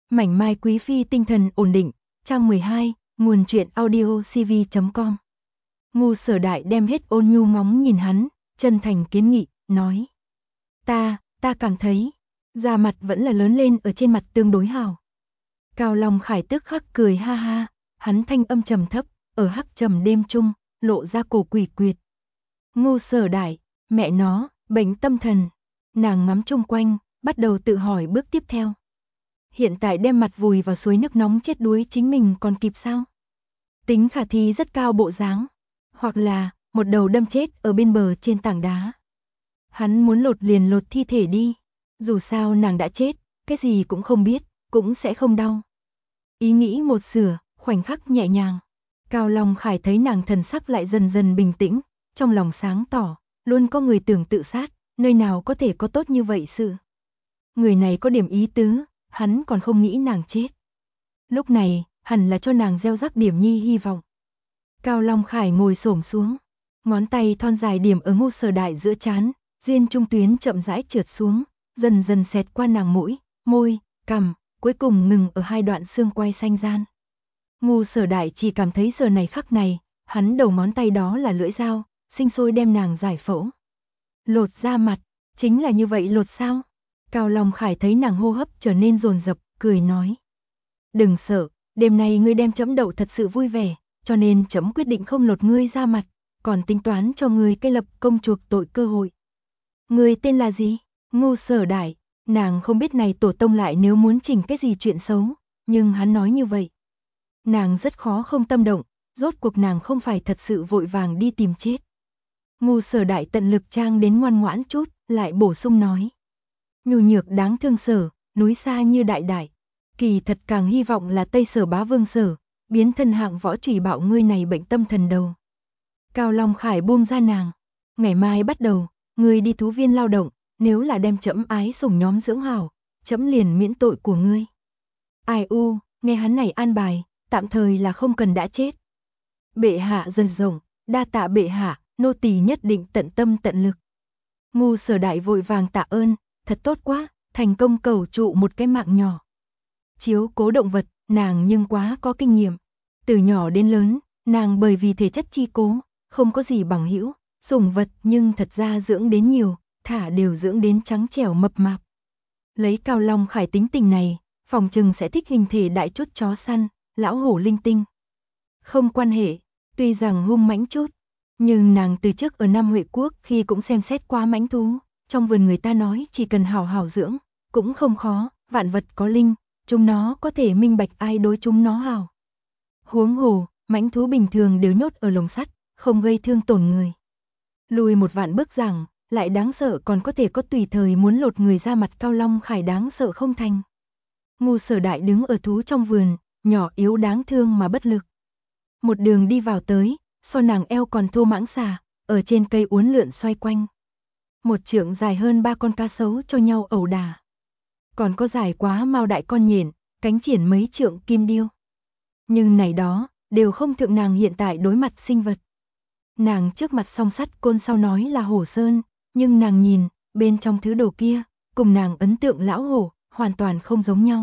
Mảnh mai quý phi tinh thần ổn định, trang 12, nguồn truyện audio cv.com. Ngu Sở Đại đem hết ôn nhu ngóng nhìn hắn, chân thành kiến nghị, nói. Ta cảm thấy, da mặt vẫn là lớn lên ở trên mặt tương đối hào. Cao Long Khải tức khắc cười ha ha, hắn thanh âm trầm thấp, ở hắc trầm đêm trung, lộ ra cổ quỷ quyệt. Ngu Sở Đại, mẹ nó, bệnh tâm thần. Nàng ngắm chung quanh, bắt đầu tự hỏi bước tiếp theo. Hiện tại đem mặt vùi vào suối nước nóng chết đuối chính mình còn kịp sao? Tính khả thi rất cao bộ dáng, hoặc là một đầu đâm chết ở bên bờ trên tảng đá. Hắn muốn lột liền lột thi thể đi, dù sao nàng đã chết, cái gì cũng không biết, cũng sẽ không đau. Ý nghĩ một sửa, khoảnh khắc nhẹ nhàng. Cao Long Khải thấy nàng thần sắc lại dần dần bình tĩnh, trong lòng sáng tỏ, luôn có người tưởng tự sát, nơi nào có thể có tốt như vậy sự. Người này có điểm ý tứ, hắn còn không nghĩ nàng chết. Lúc này, hẳn là cho nàng gieo rắc điểm nhi hy vọng. Cao Long Khải ngồi xổm xuống, ngón tay thon dài điểm ở Ngu Sở Đại giữa trán, duyên trung tuyến chậm rãi trượt xuống, dần dần xẹt qua nàng mũi, môi, cằm, cuối cùng ngừng ở hai đoạn xương quai xanh gian. Ngu Sở Đại chỉ cảm thấy giờ này khắc này, hắn đầu ngón tay đó là lưỡi dao, sinh sôi đem nàng giải phẫu. Lột da mặt, chính là như vậy lột sao? Cao Long Khải thấy nàng hô hấp trở nên dồn dập, cười nói. Đừng sợ, đêm nay ngươi đem chấm đậu thật sự vui vẻ, cho nên chấm quyết định không lột ngươi da mặt, còn tính toán cho ngươi cái lập công chuộc tội cơ hội. Ngươi tên là gì? Ngu Sở Đại, nàng không biết này tổ tông lại nếu muốn chỉnh cái gì chuyện xấu, nhưng hắn nói như vậy. Nàng rất khó không tâm động, rốt cuộc nàng không phải thật sự vội vàng đi tìm chết. Ngu Sở Đại tận lực trang đến ngoan ngoãn chút, lại bổ sung nói. Nhu nhược đáng thương Sở, núi xa như đại đại. Kỳ thật càng hy vọng là Tây Sở bá vương Sở, biến thân hạng võ trùy bạo ngươi này bệnh tâm thần đầu. Cao Long Khải buông ra nàng. Ngày mai bắt đầu, ngươi đi thú viên lao động, nếu là đem chấm ái sủng nhóm dưỡng hảo, chấm liền miễn tội của ngươi. Ai u, nghe hắn này an bài, tạm thời là không cần đã chết. Bệ hạ dần rộng, đa tạ bệ hạ, nô tỳ nhất định tận tâm tận lực. Ngu Sở Đại vội vàng tạ ơn, thật tốt quá, thành công cầu trụ một cái mạng nhỏ. Chiếu cố động vật, nàng nhưng quá có kinh nghiệm. Từ nhỏ đến lớn, nàng bởi vì thể chất chi cố, không có gì bằng hữu, sủng vật nhưng thật ra dưỡng đến nhiều, thả đều dưỡng đến trắng trẻo mập mạp. Lấy Cao Long Khải tính tình này, phòng trừng sẽ thích hình thể đại chút chó săn, lão hổ linh tinh. Không quan hệ, tuy rằng hung mãnh chút, nhưng nàng từ trước ở Nam Huệ Quốc khi cũng xem xét qua mãnh thú, trong vườn người ta nói chỉ cần hảo hảo dưỡng, cũng không khó, vạn vật có linh, chúng nó có thể minh bạch ai đối chúng nó hảo. Huống hồ, mãnh thú bình thường đều nhốt ở lồng sắt, không gây thương tổn người. Lùi một vạn bước rằng, lại đáng sợ còn có thể có tùy thời muốn lột người ra mặt. Cao Long Khải đáng sợ không thành. Ngu Sở Đại đứng ở thú trong vườn, nhỏ yếu đáng thương mà bất lực. Một đường đi vào tới, so nàng eo còn thô mãng xà, ở trên cây uốn lượn xoay quanh. Một trượng dài hơn 3 con cá sấu cho nhau ẩu đả. Còn có dài quá mao đại con nhện, cánh triển mấy trượng kim điêu. Nhưng này đó, đều không thượng nàng hiện tại đối mặt sinh vật. Nàng trước mặt song sắt côn sau nói là hổ sơn, nhưng nàng nhìn, bên trong thứ đồ kia, cùng nàng ấn tượng lão hổ, hoàn toàn không giống nhau.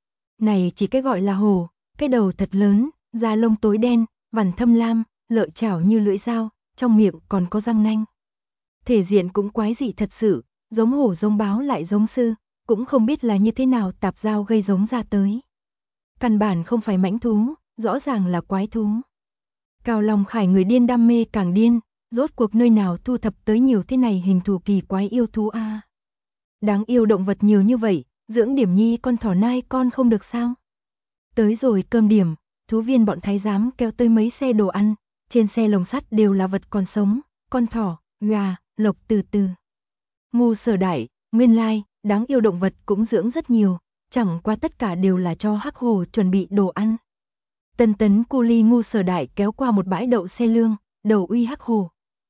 Này chỉ cái gọi là hổ, cái đầu thật lớn, da lông tối đen, vằn thâm lam, lợi chảo như lưỡi dao, trong miệng còn có răng nanh. Thể diện cũng quái dị thật sự, giống hổ giống báo lại giống sư, cũng không biết là như thế nào tạp giao gây giống ra tới. Căn bản không phải mãnh thú, rõ ràng là quái thú. Cao Long Khải người điên đam mê càng điên, rốt cuộc nơi nào thu thập tới nhiều thế này hình thù kỳ quái yêu thú a. Đáng yêu động vật nhiều như vậy, dưỡng điểm nhi con thỏ nai con không được sao? Tới rồi cơm điểm, thú viên bọn thái giám kéo tới mấy xe đồ ăn, trên xe lồng sắt đều là vật còn sống, con thỏ, gà, lộc từ từ. Ngu Sở Đại, nguyên lai, đáng yêu động vật cũng dưỡng rất nhiều, chẳng qua tất cả đều là cho hắc hổ chuẩn bị đồ ăn. Tân tấn cu ly Ngu Sở Đại kéo qua một bãi đậu xe lương, đầu uy hắc hổ.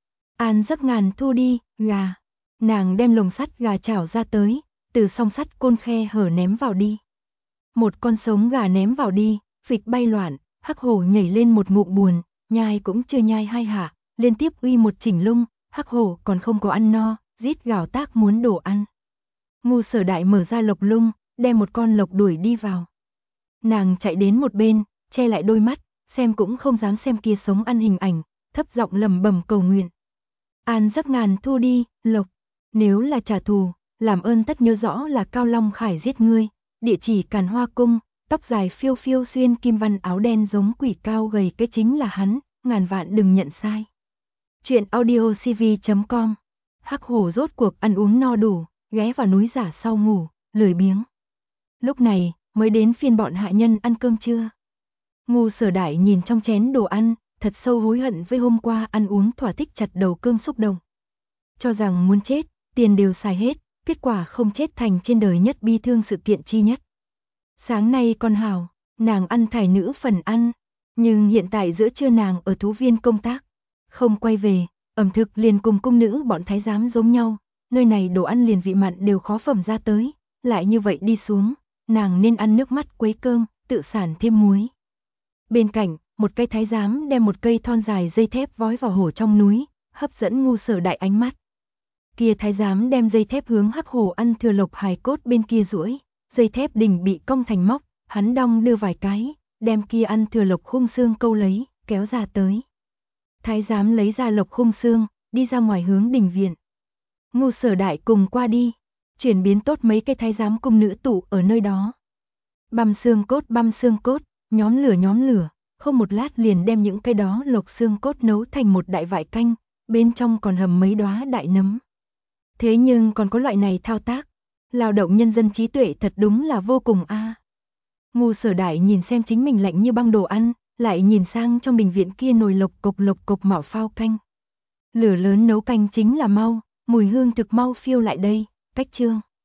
An giấc ngàn thu đi, gà. Nàng đem lồng sắt gà chảo ra tới, từ song sắt côn khe hở ném vào đi. Một con sống gà ném vào đi, phịch bay loạn, hắc hổ nhảy lên một ngụm buồn, nhai cũng chưa nhai hai hạ, liên tiếp uy một chỉnh lung, hắc hổ còn không có ăn no, rít gào tác muốn đồ ăn. Ngu Sở Đại mở ra lộc lung, đem một con lộc đuổi đi vào. Nàng chạy đến một bên, che lại đôi mắt, xem cũng không dám xem kia sống ăn hình ảnh, thấp giọng lẩm bẩm cầu nguyện. An giấc ngàn thu đi, Lộc, nếu là trả thù, làm ơn tất nhớ rõ là Cao Long Khải giết ngươi, địa chỉ Càn Hoa Cung, tóc dài phiêu phiêu xuyên kim văn áo đen giống quỷ cao gầy cái chính là hắn, ngàn vạn đừng nhận sai. Chuyện audio cv.com. Hắc Hổ rốt cuộc ăn uống no đủ, ghé vào núi giả sau ngủ, lười biếng. Lúc này, mới đến phiên bọn hạ nhân ăn cơm trưa. Ngu Sở Đại nhìn trong chén đồ ăn, thật sâu hối hận với hôm qua ăn uống thỏa thích chặt đầu cơm xúc động. Cho rằng muốn chết, tiền đều xài hết, kết quả không chết thành trên đời nhất bi thương sự kiện chi nhất. Sáng nay con hào, nàng ăn thải nữ phần ăn, nhưng hiện tại giữa trưa nàng ở thú viên công tác, không quay về, ẩm thực liền cùng cung nữ bọn thái giám giống nhau, nơi này đồ ăn liền vị mặn đều khó phẩm ra tới, lại như vậy đi xuống, nàng nên ăn nước mắt quấy cơm, tự sản thêm muối. Bên cạnh, một cây thái giám đem một cây thon dài dây thép vói vào hổ trong núi, hấp dẫn Ngu Sở Đại ánh mắt. Kia thái giám đem dây thép hướng Hắc Hổ ăn thừa lộc hài cốt bên kia duỗi, dây thép đỉnh bị cong thành móc, hắn đong đưa vài cái, đem kia ăn thừa lộc khung xương câu lấy, kéo ra tới. Thái giám lấy ra lộc khung xương, đi ra ngoài hướng đình viện. Ngu Sở Đại cùng qua đi, chuyển biến tốt mấy cái thái giám cung nữ tụ ở nơi đó. Băm xương cốt, nhóm lửa, không một lát liền đem những cái đó lộc xương cốt nấu thành một đại vại canh, bên trong còn hầm mấy đóa đại nấm. Thế nhưng còn có loại này thao tác, lao động nhân dân trí tuệ thật đúng là vô cùng a. Ngu Sở Đại nhìn xem chính mình lạnh như băng đồ ăn, lại nhìn sang trong đình viện kia nồi lộc cộc mạo phao canh. Lửa lớn nấu canh chính là mau, mùi hương thực mau phiêu lại đây, cách trương.